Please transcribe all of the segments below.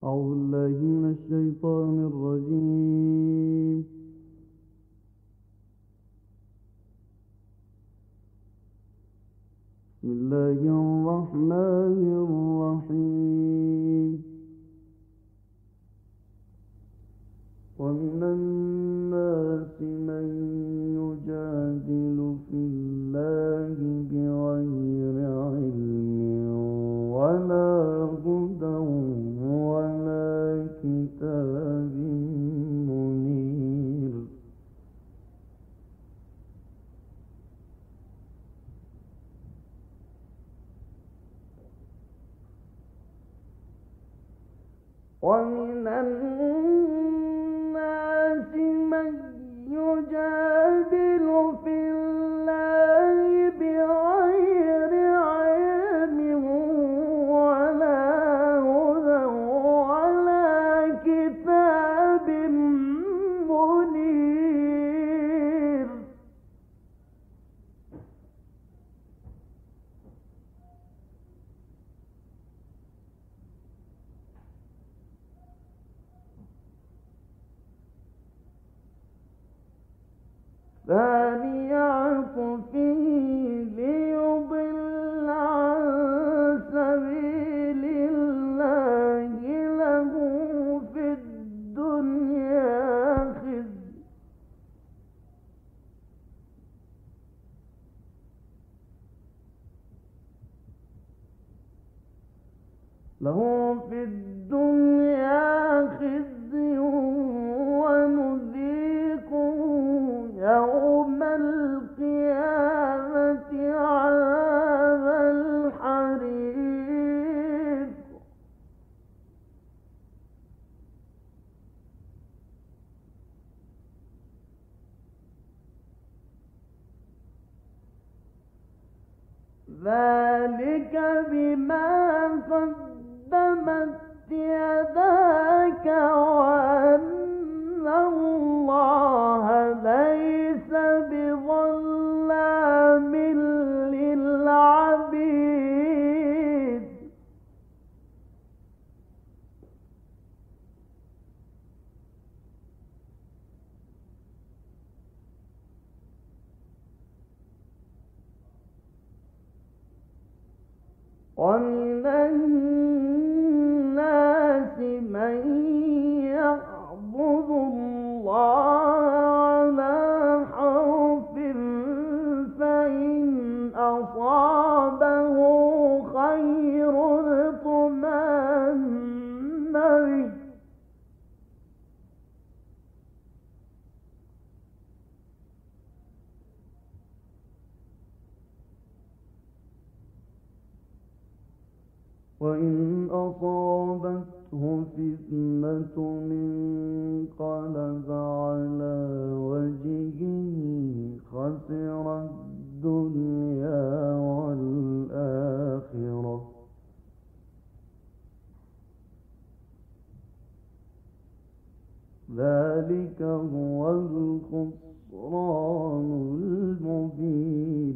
أعوذ بالله من الشيطان الرجيم. بسم الله الرحمن الرحيم. ومن الناس من يجادل في الله بغير علم ولا هدى ولا كتاب منير. ومن الناس من يجادل في الله بغير علم ولا هدى ولا كتاب منير. ثاني عطفه ليضل عن سبيل الله له في الدنيا خزي ونذيقه يوم القيامة عذاب الحريق. ذلك بما قدمت يداك وأن الله ليس بظلام للعبيد. ومن الناس من يعبد الله على حرف فإن أصابه خير اطمأن به وإن أصابته فتنة انقلب على وجهه خسر الدنيا والآخرة ذلك هو الخسران المبين.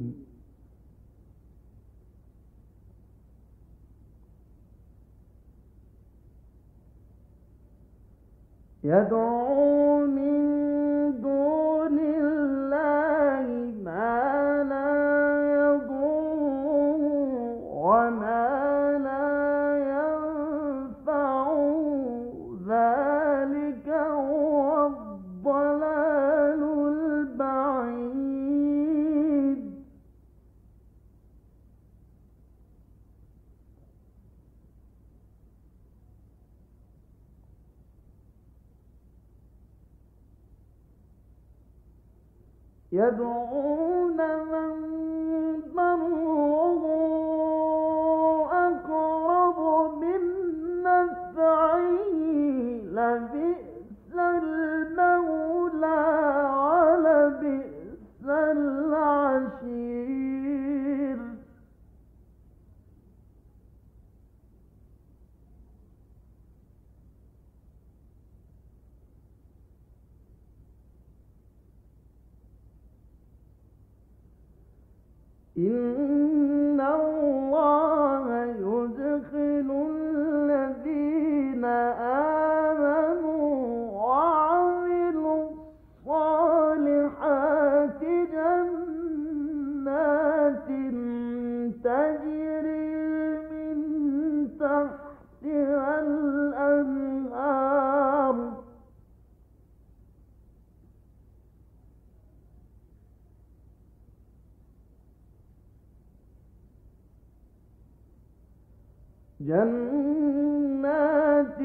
يدعو من دون الله ما لا يضره وما لا ينفعه ذلك هو الضلال البعيد. يدعون من ضره أقرب من نفعه لبئس المولى ولبئس العشير. إن الله يدخل الذين آمنوا وعملوا الصالحات جنات تجري من تحتها الأنهار جنات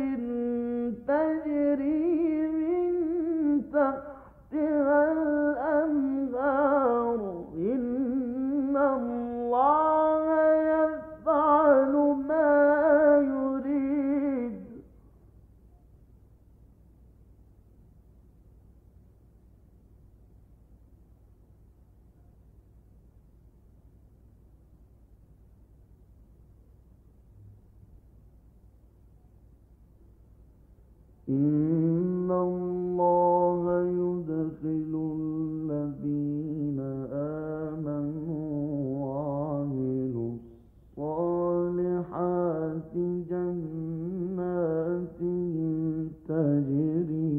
تجري من تحتها الأنهار إن الله يفعل ما يريد إن الله يدخل الذين آمنوا وعملوا الصالحات جنات تجري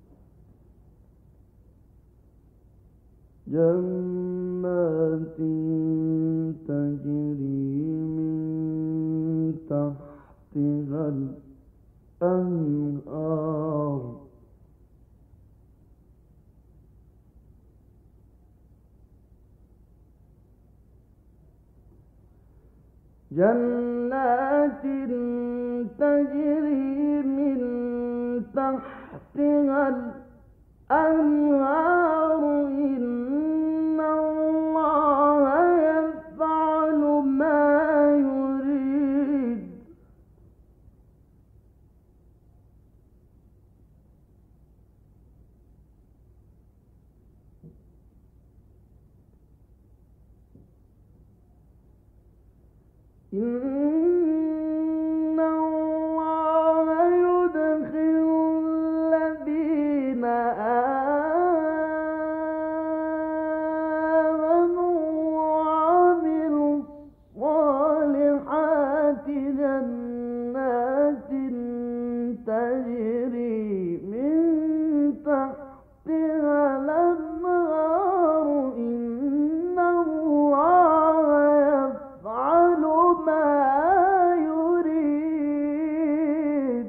من تحتها الأنهار جنات تجري من تحتها الأنهار إن الله يفعل ما يريد إن الله يدخل الذين آمنوا وعملوا الصالحات جنات تجري من تحتها الأنهار إن الله يفعل ما يريد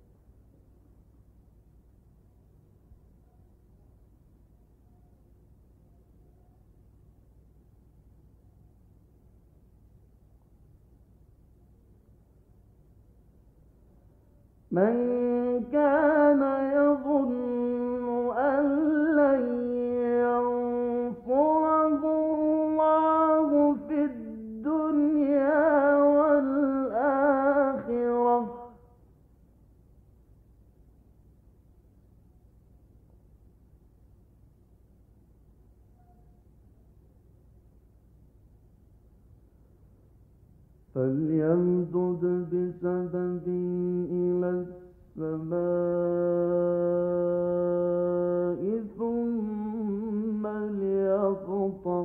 من كان يظن أن لن ينصره الله في الدنيا والآخرة فليمدد بسبب إلى السماء ثم ليقطع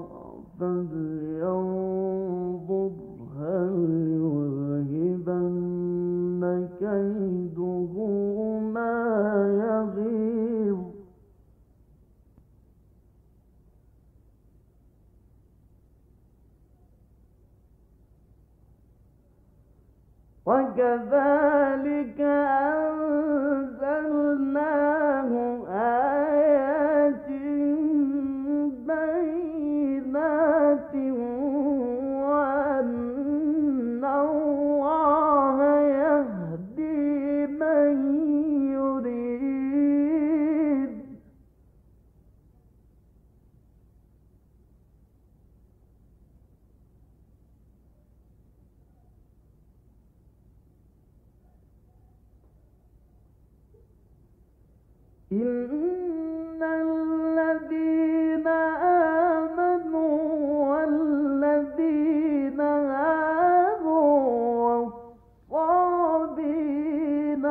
فلينظر هل يذهبن كيده ما يغيظ وكذلك أنزلناه آيات بينات وأن الله يهدي من يريد إن الذين آمنوا والذين هادوا والصابين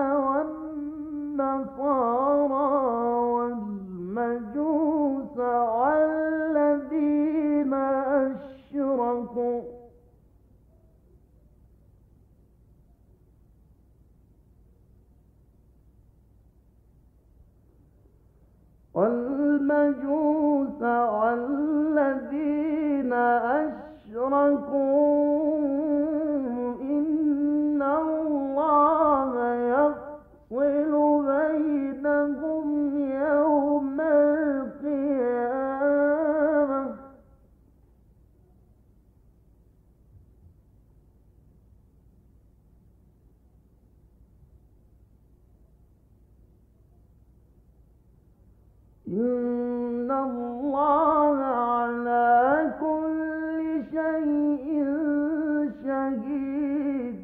والنصارى والمجوس والذين أشركوا والمجوس والذين أشركوا إن الله يفصل بينهم يوم القيامة إن الله على كل شيء شهيد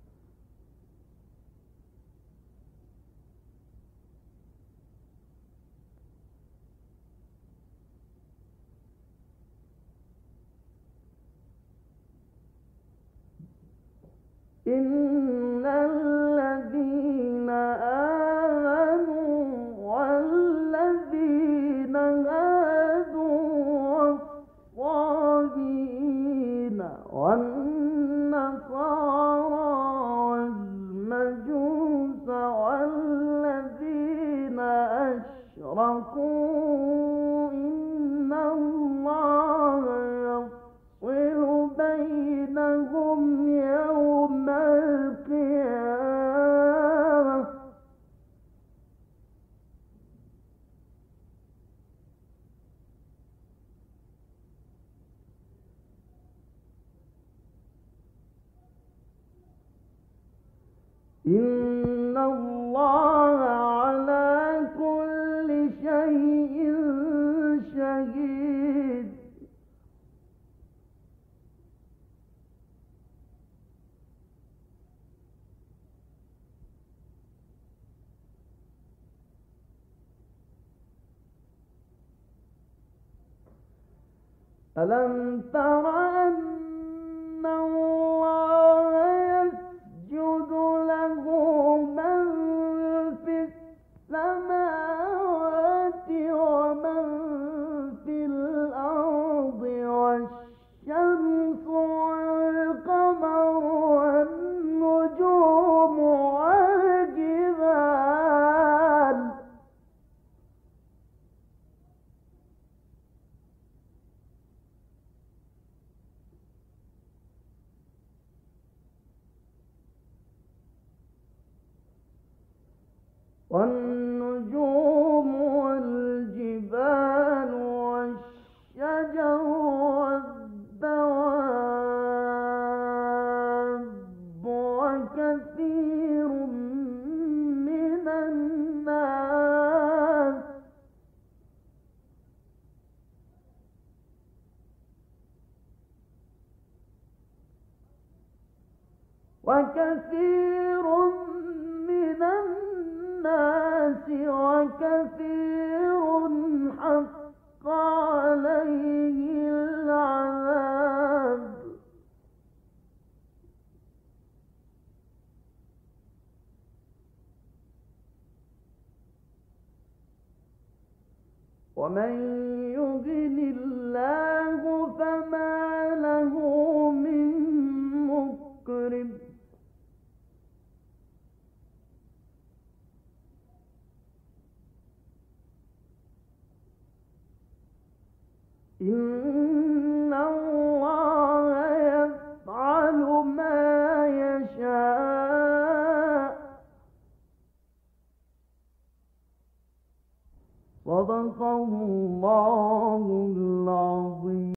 إن الذين آمنوا والذين هادوا والصابئين والنصارى والمجوس والذين أشركوا إن الله يفصل بينهم يوم القيامة إن الله على كل شيء شهيد ألم تر أن الله يسجد له من في السماوات ومن في الأرض والشمس والقمر والنجوم والجبال والنجوم والجبال والشجر والدواب وكثير من الناس وكثير حق عليه العذاب ومن يهن الله فما له من مكرم إن الله يفعل ما يشاء صدق الله